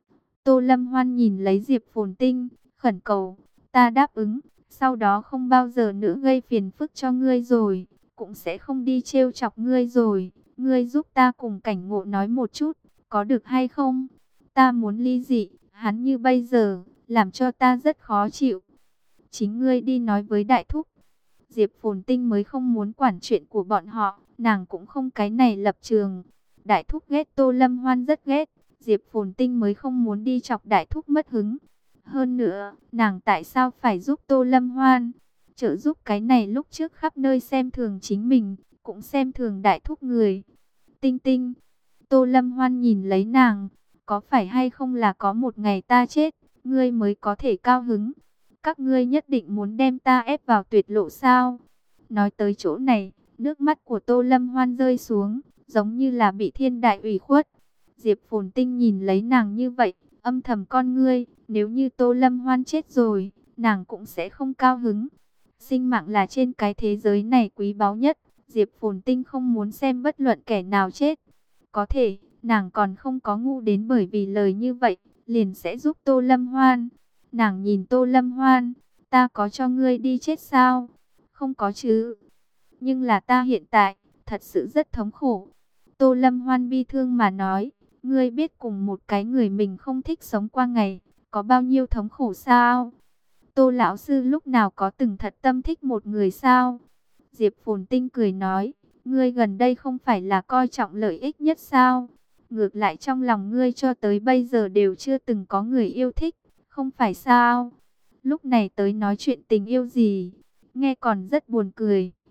Tô Lâm Hoan nhìn lấy Diệp Phồn Tinh, khẩn cầu, ta đáp ứng, sau đó không bao giờ nữa gây phiền phức cho ngươi rồi, cũng sẽ không đi trêu chọc ngươi rồi. Ngươi giúp ta cùng Cảnh Ngộ nói một chút, có được hay không? Ta muốn ly dị, hắn như bây giờ, làm cho ta rất khó chịu. Chính ngươi đi nói với Đại Thúc. Diệp Phồn Tinh mới không muốn quản chuyện của bọn họ, nàng cũng không cái này lập trường. Đại Thúc ghét Tô Lâm Hoan rất ghét, Diệp Phồn Tinh mới không muốn đi chọc Đại Thúc mất hứng. Hơn nữa, nàng tại sao phải giúp Tô Lâm Hoan? Trợ giúp cái này lúc trước khắp nơi xem thường chính mình, cũng xem thường Đại Thúc người. Tinh Tinh, Tô Lâm Hoan nhìn lấy nàng, có phải hay không là có một ngày ta chết, ngươi mới có thể cao hứng? Các ngươi nhất định muốn đem ta ép vào tuyệt lộ sao? Nói tới chỗ này, nước mắt của Tô Lâm Hoan rơi xuống, giống như là bị thiên đại ủy khuất. Diệp Phồn Tinh nhìn lấy nàng như vậy, âm thầm con ngươi, nếu như Tô Lâm Hoan chết rồi, nàng cũng sẽ không cao hứng. Sinh mạng là trên cái thế giới này quý báu nhất, Diệp Phồn Tinh không muốn xem bất luận kẻ nào chết. Có thể, nàng còn không có ngu đến bởi vì lời như vậy, liền sẽ giúp Tô Lâm Hoan. Nàng nhìn Tô Lâm Hoan, ta có cho ngươi đi chết sao? Không có chứ. Nhưng là ta hiện tại, thật sự rất thống khổ. Tô Lâm Hoan bi thương mà nói, ngươi biết cùng một cái người mình không thích sống qua ngày, có bao nhiêu thống khổ sao? Tô lão sư lúc nào có từng thật tâm thích một người sao? Diệp Phồn Tinh cười nói, ngươi gần đây không phải là coi trọng lợi ích nhất sao? Ngược lại trong lòng ngươi cho tới bây giờ đều chưa từng có người yêu thích, không phải sao? Lúc này tới nói chuyện tình yêu gì? Nghe còn rất buồn cười.